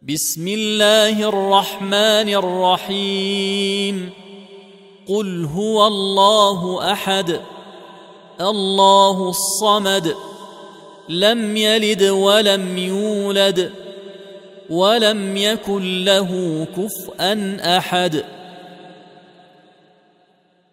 بسم الله الرحمن الرحيم. قل هو الله أحد الله الصمد لم يلد ولم يولد ولم يكن له كفؤا أحد.